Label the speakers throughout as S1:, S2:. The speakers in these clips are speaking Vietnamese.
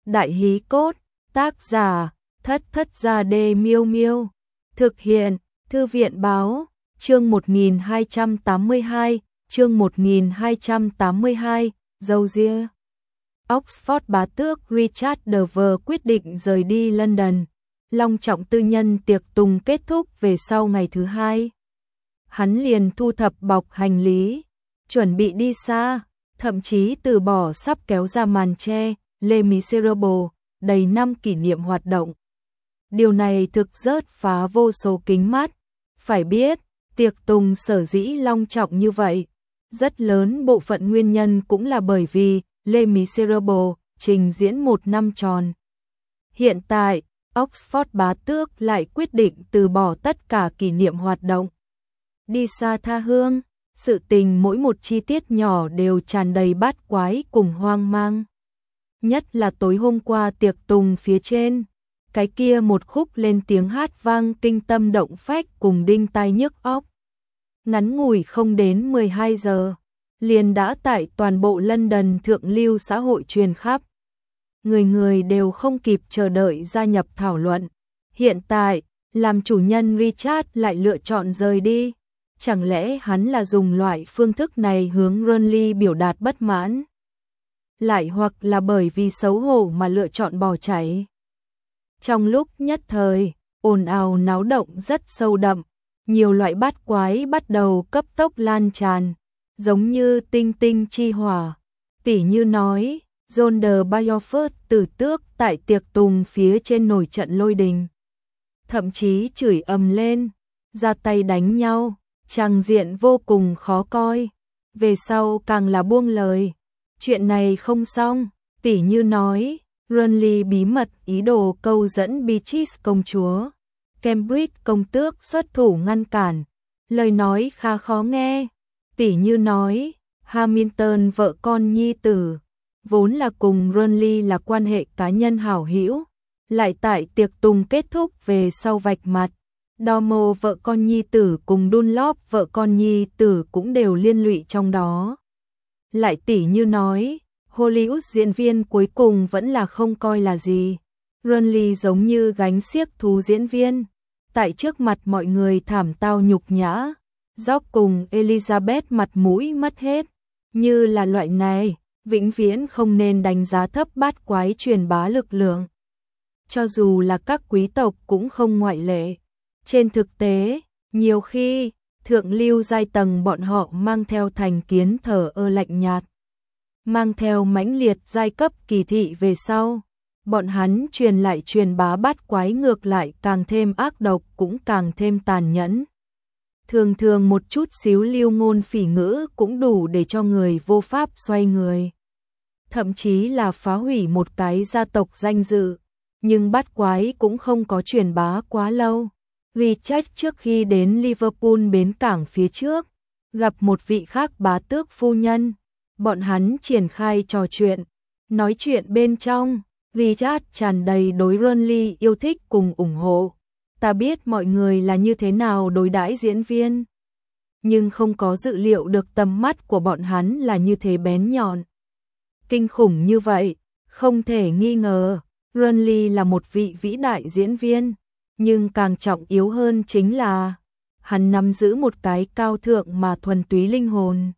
S1: Đại hí cốt, tác giả, Thất Thất Gia Đê Miêu Miêu. Thực hiện, Thư viện báo, chương 1282, chương 1282, dâu ria. Oxford bá tước Richard Dover quyết định rời đi London. Long trọng tư nhân tiệc tùng kết thúc về sau ngày thứ hai. Hắn liền thu thập bọc hành lý, chuẩn bị đi xa, thậm chí từ bỏ sắp kéo ra màn che, Les Miserables, đầy năm kỷ niệm hoạt động. Điều này thực rớt phá vô số kính mắt. Phải biết, tiệc tùng sở dĩ long trọng như vậy, rất lớn bộ phận nguyên nhân cũng là bởi vì Les Miserables trình diễn 1 năm tròn. Hiện tại, Oxford bá tước lại quyết định từ bỏ tất cả kỷ niệm hoạt động. Đi xa tha hương, sự tình mỗi một chi tiết nhỏ đều tràn đầy bát quái cùng hoang mang. Nhất là tối hôm qua tiệc tùng phía trên, cái kia một khúc lên tiếng hát vang kinh tâm động phách cùng đinh tai nhức óc. Ngắn ngủi không đến 12 giờ, liền đã tại toàn bộ London thượng lưu xã hội truyền khắp. Người người đều không kịp chờ đợi gia nhập thảo luận. Hiện tại, làm chủ nhân Richard lại lựa chọn rời đi. Chẳng lẽ hắn là dùng loại phương thức này hướng Burnley biểu đạt bất mãn? Lại hoặc là bởi vì xấu hổ mà lựa chọn bỏ chạy? Trong lúc nhất thời, ồn ào náo động rất sâu đậm, nhiều loại bát quái bắt đầu cấp tốc lan tràn, giống như tinh tinh chi hỏa. Tỉ như nói, John de Beaufort tử tước tại tiệc tùng phía trên nổi trận lôi đình. Thậm chí chửi ầm lên, ra tay đánh nhau, tràng diện vô cùng khó coi. Về sau càng là buông lời, chuyện này không xong, tỉ như nói, Burnley bí mật ý đồ câu dẫn Beatrice công chúa. Cambridge công tước xuất thủ ngăn cản, lời nói khá khó nghe, tỉ như nói, Hamilton vợ con nhi tử, vốn là cùng Burnley là quan hệ cá nhân hảo hữu, lại tại tiệc tùng kết thúc về sau vạch mặt. Domo vợ con nhi tử cùng Dunlop vợ con nhi tử cũng đều liên lụy trong đó. Lại tỉ như nói, Hollywood diễn viên cuối cùng vẫn là không coi là gì. Burnley giống như gánh xiếc thú diễn viên, tại trước mặt mọi người thảm tao nhục nhã. George cùng Elizabeth mặt mũi mất hết. Như là loại này, vĩnh viễn không nên đánh giá thấp bát quái truyền bá lực lượng. Cho dù là các quý tộc cũng không ngoại lệ. Trên thực tế, nhiều khi, thượng lưu giai tầng bọn họ mang theo thành kiến thờ ơ lạnh nhạt. Mang theo mãnh liệt giai cấp kỳ thị về sau, bọn hắn truyền bá bát quái ngược lại càng thêm ác độc cũng càng thêm tàn nhẫn. Thường thường một chút xíu lưu ngôn phỉ ngữ cũng đủ để cho người vô pháp xoay người. Thậm chí là phá hủy một cái gia tộc danh dự, nhưng bát quái cũng không có truyền bá quá lâu. Richard trước khi đến Liverpool bến cảng phía trước, gặp một vị khác bá tước phu nhân. Bọn hắn triển khai trò chuyện, nói chuyện bên trong, Richard tràn đầy đối Burnley yêu thích cùng ủng hộ. Ta biết mọi người là như thế nào đối đãi diễn viên, nhưng không có dự liệu được tầm mắt của bọn hắn là như thế bén nhọn. Kinh khủng như vậy, không thể nghi ngờ, Burnley là một vị vĩ đại diễn viên, nhưng càng trọng yếu hơn chính là hắn nắm giữ một cái cao thượng mà thuần túy linh hồn.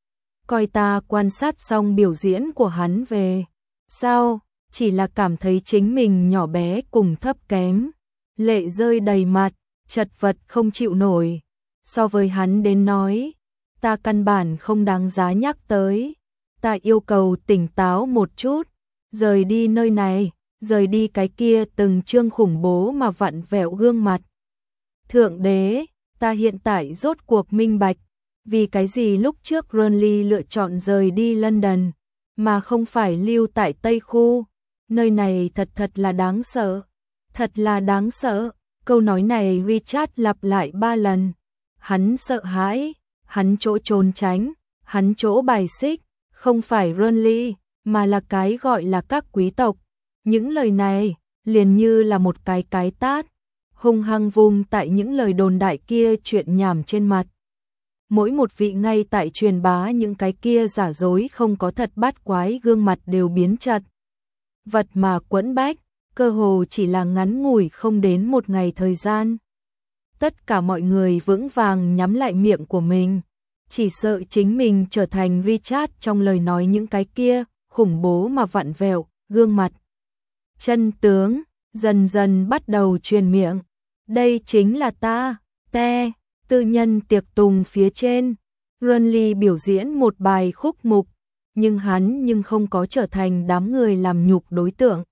S1: Coi ta quan sát xong biểu diễn của hắn về sau, chỉ là cảm thấy chính mình nhỏ bé cùng thấp kém, lệ rơi đầy mặt, chật vật không chịu nổi. So với hắn đến nói, ta căn bản không đáng giá nhắc tới. Ta yêu cầu tỉnh táo một chút, rời đi nơi này, rời đi cái kia từng trương khủng bố mà vặn vẹo gương mặt. Thượng đế, ta hiện tại rốt cuộc minh bạch, vì cái gì lúc trước Burnley lựa chọn rời đi London, mà không phải lưu tại Tây Khu. Nơi này thật là đáng sợ, thật là đáng sợ. Câu nói này Richard lặp lại 3 lần. Hắn sợ hãi, hắn chỗ trốn tránh, hắn chỗ bài xích, không phải Burnley, mà là cái gọi là các quý tộc. Những lời này, liền như là một cái tát, hung hăng vung tại những lời đồn đại kia chuyện nhảm trên mặt. Mỗi một vị ngay tại truyền bá những cái kia giả dối không có thật bát quái gương mặt đều biến chật. vật mà quẫn bách, cơ hồ chỉ là ngắn ngủi không đến một ngày thời gian. Tất cả mọi người vững vàng nhắm lại miệng của mình, chỉ sợ chính mình trở thành Richard trong lời nói những cái kia, khủng bố mà vặn vẹo, gương mặt. Chân tướng, dần dần bắt đầu truyền miệng. Đây chính là ta, tư nhân tiệc tùng phía trên. Renly biểu diễn một bài khúc mục, nhưng hắn không có trở thành đám người làm nhục đối tượng.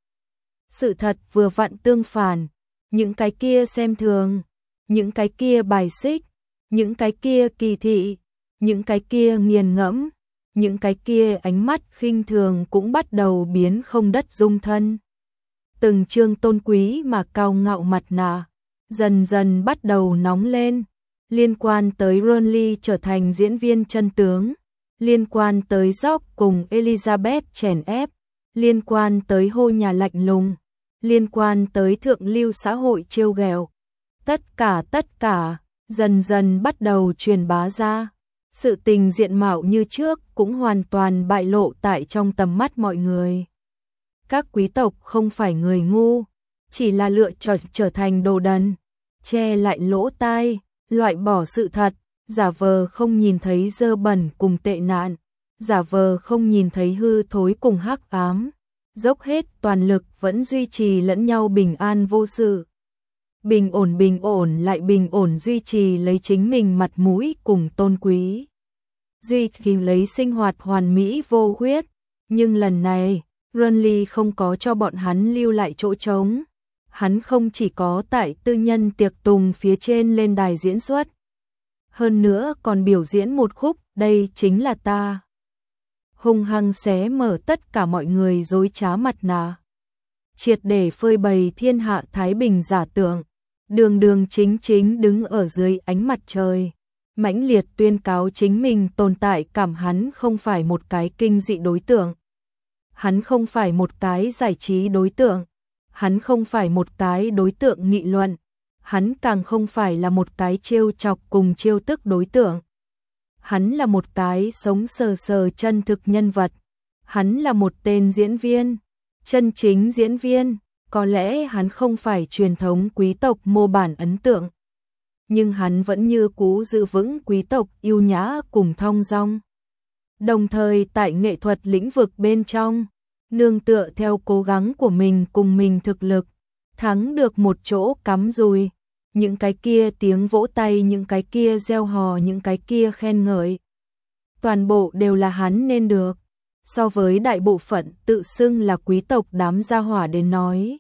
S1: Sự thật vừa vặn tương phản, những cái kia xem thường, những cái kia bài xích, những cái kia kỳ thị, những cái kia nghiền ngẫm, những cái kia ánh mắt khinh thường cũng bắt đầu biến không đất dung thân. Từng chương tôn quý mà cao ngạo mặt nạ, dần dần bắt đầu nóng lên, liên quan tới Renly trở thành diễn viên chân tướng, liên quan tới Job cùng Elizabeth chèn ép, liên quan tới hô nhà lạnh lùng, liên quan tới thượng lưu xã hội trêu ghẹo. Tất cả, dần dần bắt đầu truyền bá ra. Sự tình diện mạo như trước cũng hoàn toàn bại lộ tại trong tầm mắt mọi người. Các quý tộc không phải người ngu, chỉ là lựa chọn trở thành đồ đần, che lại lỗ tai, loại bỏ sự thật, giả vờ không nhìn thấy dơ bẩn cùng tệ nạn, giả vờ không nhìn thấy hư thối cùng hắc ám, dốc hết toàn lực vẫn duy trì lẫn nhau bình an vô sự. Bình ổn lại bình ổn duy trì lấy chính mình mặt mũi cùng tôn quý. Duy trì lấy sinh hoạt hoàn mỹ vô khuyết, nhưng lần này, Renly không có cho bọn hắn lưu lại chỗ trống. Hắn không chỉ có tại tư nhân tiệc tùng phía trên lên đài diễn xuất, hơn nữa còn biểu diễn một khúc, đây chính là ta. Hung hăng xé mở tất cả mọi người dối trá mặt nạ, triệt để phơi bày thiên hạ thái bình giả tưởng, đường chính đứng ở dưới ánh mặt trời, mãnh liệt tuyên cáo chính mình tồn tại cảm. Hắn không phải một cái kinh dị đối tượng, hắn không phải một cái giải trí đối tượng, hắn không phải một cái đối tượng nghị luận, hắn càng không phải là một cái trêu chọc cùng trêu tức đối tượng. Hắn là một cái sống sờ chân thực nhân vật, hắn là một tên diễn viên, chân chính diễn viên. Có lẽ hắn không phải truyền thống quý tộc mô bản ấn tượng, nhưng hắn vẫn như cũ giữ vững quý tộc yêu nhã cùng thong dong. Đồng thời tại nghệ thuật lĩnh vực bên trong, nương tựa theo cố gắng của mình cùng mình thực lực, thắng được một chỗ cắm rùi. Những cái kia tiếng vỗ tay, những cái kia reo hò, những cái kia khen ngợi, toàn bộ đều là hắn nên được. So với đại bộ phận tự xưng là quý tộc đám gia hỏa đến nói,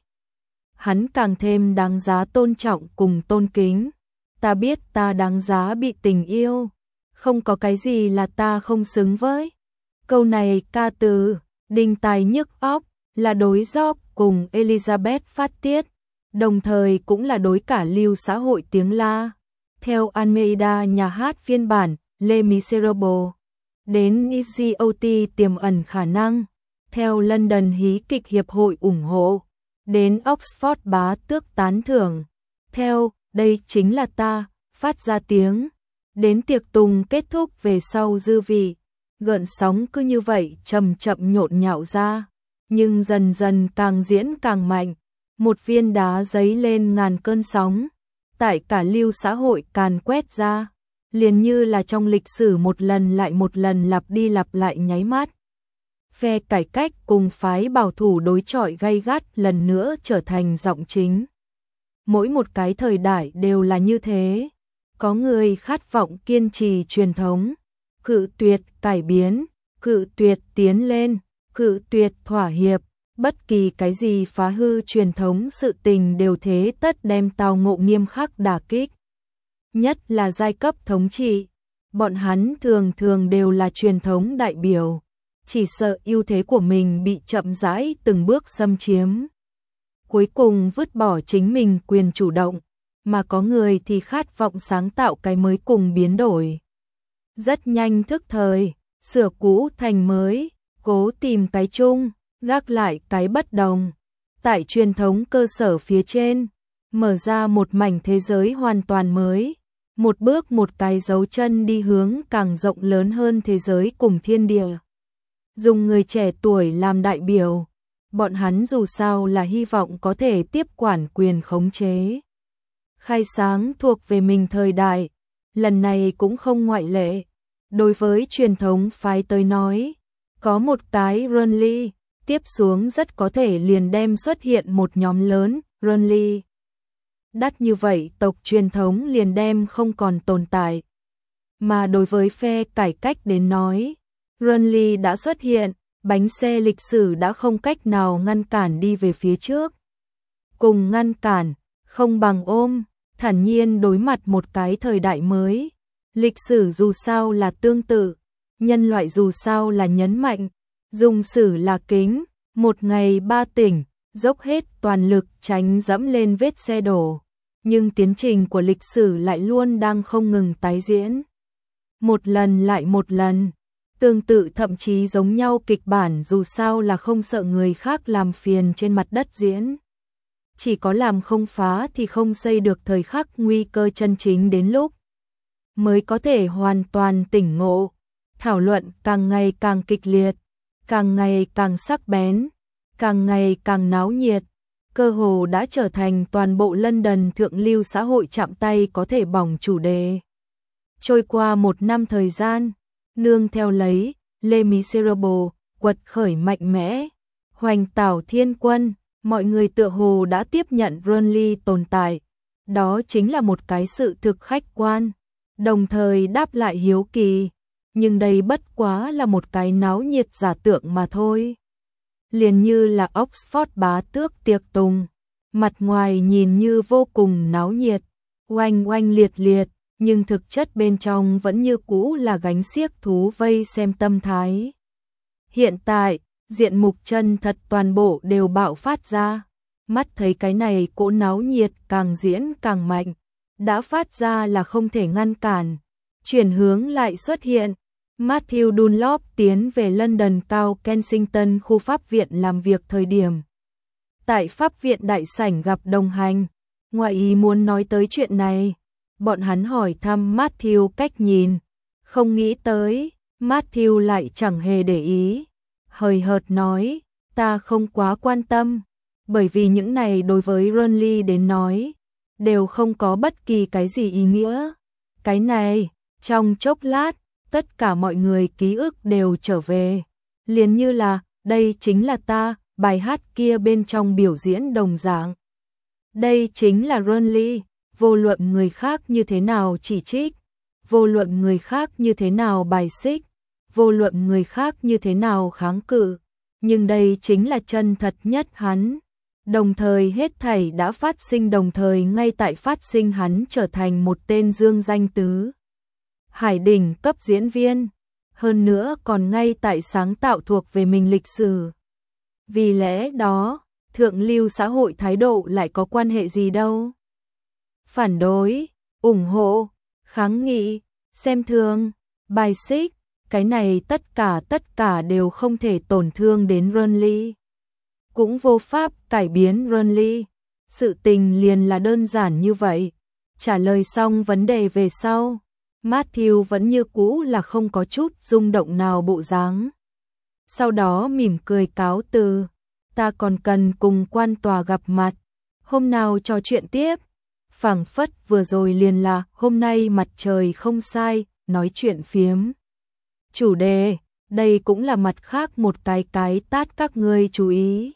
S1: hắn càng thêm đáng giá tôn trọng cùng tôn kính. Ta biết ta đáng giá bị tình yêu, không có cái gì là ta không xứng với. Câu này ca từ đinh tai nhức óc, là đối Job cùng Elizabeth phát tiết, đồng thời cũng là đối cả lưu xã hội tiếng la. Theo Almeida nhà hát phiên bản Les Miserables, đến EGOT tiềm ẩn khả năng, theo London hí kịch hiệp hội ủng hộ, đến Oxford bá tước tán thưởng, theo đây chính là ta phát ra tiếng, đến tiệc tùng kết thúc về sau dư vị, gợn sóng cứ như vậy chậm nhộn nhạo ra, nhưng dần dần càng diễn càng mạnh, một viên đá giấy lên ngàn cơn sóng, tại cả lưu xã hội càn quét ra, liền như là trong lịch sử một lần lại một lần lặp đi lặp lại nháy mắt. Phe cải cách cùng phái bảo thủ đối chọi gay gắt lần nữa trở thành giọng chính. Mỗi một cái thời đại đều là như thế, có người khát vọng kiên trì truyền thống, cự tuyệt cải biến, cự tuyệt tiến lên, cự tuyệt thỏa hiệp, bất kỳ cái gì phá hư truyền thống sự tình đều thế tất đem tao ngộ nghiêm khắc đả kích. Nhất là giai cấp thống trị, bọn hắn thường đều là truyền thống đại biểu, chỉ sợ ưu thế của mình bị chậm rãi từng bước xâm chiếm. Cuối cùng vứt bỏ chính mình quyền chủ động, mà có người thì khát vọng sáng tạo cái mới cùng biến đổi. Rất nhanh thức thời, sửa cũ thành mới, cố tìm cái chung, gác lại cái bất đồng. Tại truyền thống cơ sở phía trên, mở ra một mảnh thế giới hoàn toàn mới, một bước một cái dấu chân đi hướng càng rộng lớn hơn thế giới cùng thiên địa. Dùng người trẻ tuổi làm đại biểu, bọn hắn dù sao là hy vọng có thể tiếp quản quyền khống chế. Khai sáng thuộc về mình thời đại, lần này cũng không ngoại lệ. Đối với truyền thống phái tới nói, có một cái Renly, tiếp xuống rất có thể liền đem xuất hiện một nhóm lớn Renly. Đắt như vậy tộc truyền thống liền đem không còn tồn tại. Mà đối với phe cải cách đến nói, Renly đã xuất hiện, bánh xe lịch sử đã không cách nào ngăn cản đi về phía trước. Cùng ngăn cản, không bằng ôm, thản nhiên đối mặt một cái thời đại mới. Lịch sử dù sao là tương tự, nhân loại dù sao là nhấn mạnh, dùng sử là kính, một ngày ba tỉnh, dốc hết toàn lực tránh dẫm lên vết xe đổ. Nhưng tiến trình của lịch sử lại luôn đang không ngừng tái diễn. Một lần lại một lần, tương tự thậm chí giống nhau kịch bản dù sao là không sợ người khác làm phiền trên mặt đất diễn. Chỉ có làm không phá thì không xây được, thời khắc nguy cơ chân chính đến lúc mới có thể hoàn toàn tỉnh ngộ. Thảo luận càng ngày càng kịch liệt, càng ngày càng sắc bén, càng ngày càng náo nhiệt, cơ hồ đã trở thành toàn bộ London thượng lưu xã hội chạm tay có thể bỏng chủ đề. Trôi qua một năm thời gian, nương theo lấy Les Miserables quật khởi mạnh mẽ, hoành tảo thiên quân, mọi người tựa hồ đã tiếp nhận Renly tồn tại. Đó chính là một cái sự thực khách quan, đồng thời đáp lại hiếu kỳ, nhưng đây bất quá là một cái náo nhiệt giả tưởng mà thôi. Liền như là Oxford bá tước tiệc tùng, mặt ngoài nhìn như vô cùng náo nhiệt, oanh oanh liệt liệt, nhưng thực chất bên trong vẫn như cũ là gánh xiếc thú vây xem tâm thái. Hiện tại, diện mục chân thật toàn bộ đều bạo phát ra, mắt thấy cái này cỗ náo nhiệt càng diễn càng mạnh, đã phát ra là không thể ngăn cản, chuyển hướng lại xuất hiện. Matthew Dunlop tiến về London cao Kensington khu pháp viện làm việc thời điểm. Tại pháp viện đại sảnh gặp đồng hành, ngoại ý muốn nói tới chuyện này, bọn hắn hỏi thăm Matthew cách nhìn, không nghĩ tới, Matthew lại chẳng hề để ý, hời hợt nói, ta không quá quan tâm, bởi vì những này đối với Renly đến nói, đều không có bất kỳ cái gì ý nghĩa. Cái này, trong chốc lát, tất cả mọi người ký ức đều trở về, liền như là, đây chính là ta, bài hát kia bên trong biểu diễn đồng dạng. Đây chính là Renly, vô luận người khác như thế nào chỉ trích, vô luận người khác như thế nào bài xích, vô luận người khác như thế nào kháng cự, nhưng đây chính là chân thật nhất hắn. Đồng thời hết thảy đã phát sinh, đồng thời ngay tại phát sinh hắn trở thành một tên dương danh tứ hải đỉnh cấp diễn viên, hơn nữa còn ngay tại sáng tạo thuộc về mình lịch sử. Vì lẽ đó, thượng lưu xã hội thái độ lại có quan hệ gì đâu? Phản đối, ủng hộ, kháng nghị, xem thường, bài xích, cái này tất cả đều không thể tổn thương đến Renly. Cũng vô pháp cải biến Renly. Sự tình liền là đơn giản như vậy. Trả lời xong vấn đề về sau, Matthew vẫn như cũ là không có chút rung động nào bộ dáng. Sau đó mỉm cười cáo từ, ta còn cần cùng quan tòa gặp mặt, hôm nào trò chuyện tiếp. Phảng phất vừa rồi liền là hôm nay mặt trời không sai, nói chuyện phiếm. Chủ đề, đây cũng là mặt khác một cái tát các ngươi chú ý.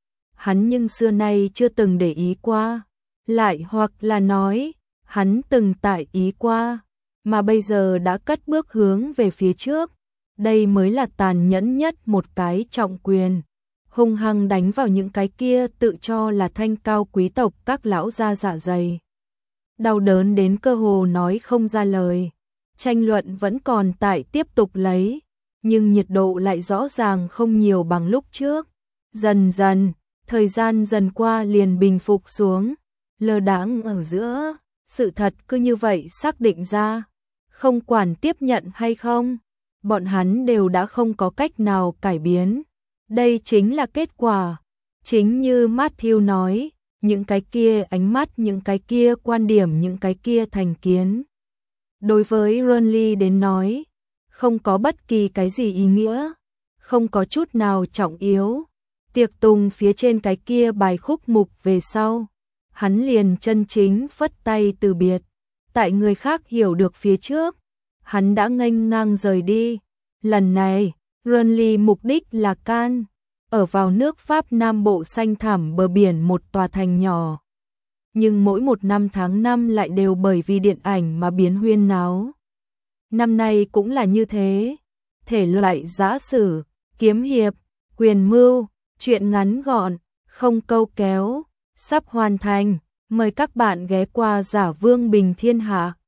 S1: Hắn nhưng xưa nay chưa từng để ý qua, lại hoặc là nói, hắn từng tại ý qua, mà bây giờ đã cất bước hướng về phía trước. Đây mới là tàn nhẫn nhất một cái trọng quyền, hung hăng đánh vào những cái kia tự cho là thanh cao quý tộc các lão gia dạ dày. Đau đớn đến cơ hồ nói không ra lời. Tranh luận vẫn còn tại tiếp tục lấy, nhưng nhiệt độ lại rõ ràng không nhiều bằng lúc trước. Dần dần, thời gian dần qua liền bình phục xuống, lơ đãng ở giữa, sự thật cứ như vậy xác định ra, không quản tiếp nhận hay không, bọn hắn đều đã không có cách nào cải biến. Đây chính là kết quả. Chính như Matthew nói, những cái kia ánh mắt, những cái kia quan điểm, những cái kia thành kiến. Đối với Renly đến nói, không có bất kỳ cái gì ý nghĩa, không có chút nào trọng yếu. tiệc tùng phía trên cái kia bài khúc mục về sau, hắn liền chân chính phất tay từ biệt. Tại người khác hiểu được phía trước, hắn đã nghênh ngang rời đi. Lần này, Renly mục đích là Cannes, ở vào nước Pháp Nam Bộ xanh thẳm bờ biển một tòa thành nhỏ. Nhưng mỗi một năm tháng năm lại đều bởi vì điện ảnh mà biến huyên náo. Năm nay cũng là như thế, thể loại giã sử, kiếm hiệp, quyền mưu, truyện ngắn gọn, không câu kéo, sắp hoàn thành, mời các bạn ghé qua Giả Vương Bình Thiên Hạ.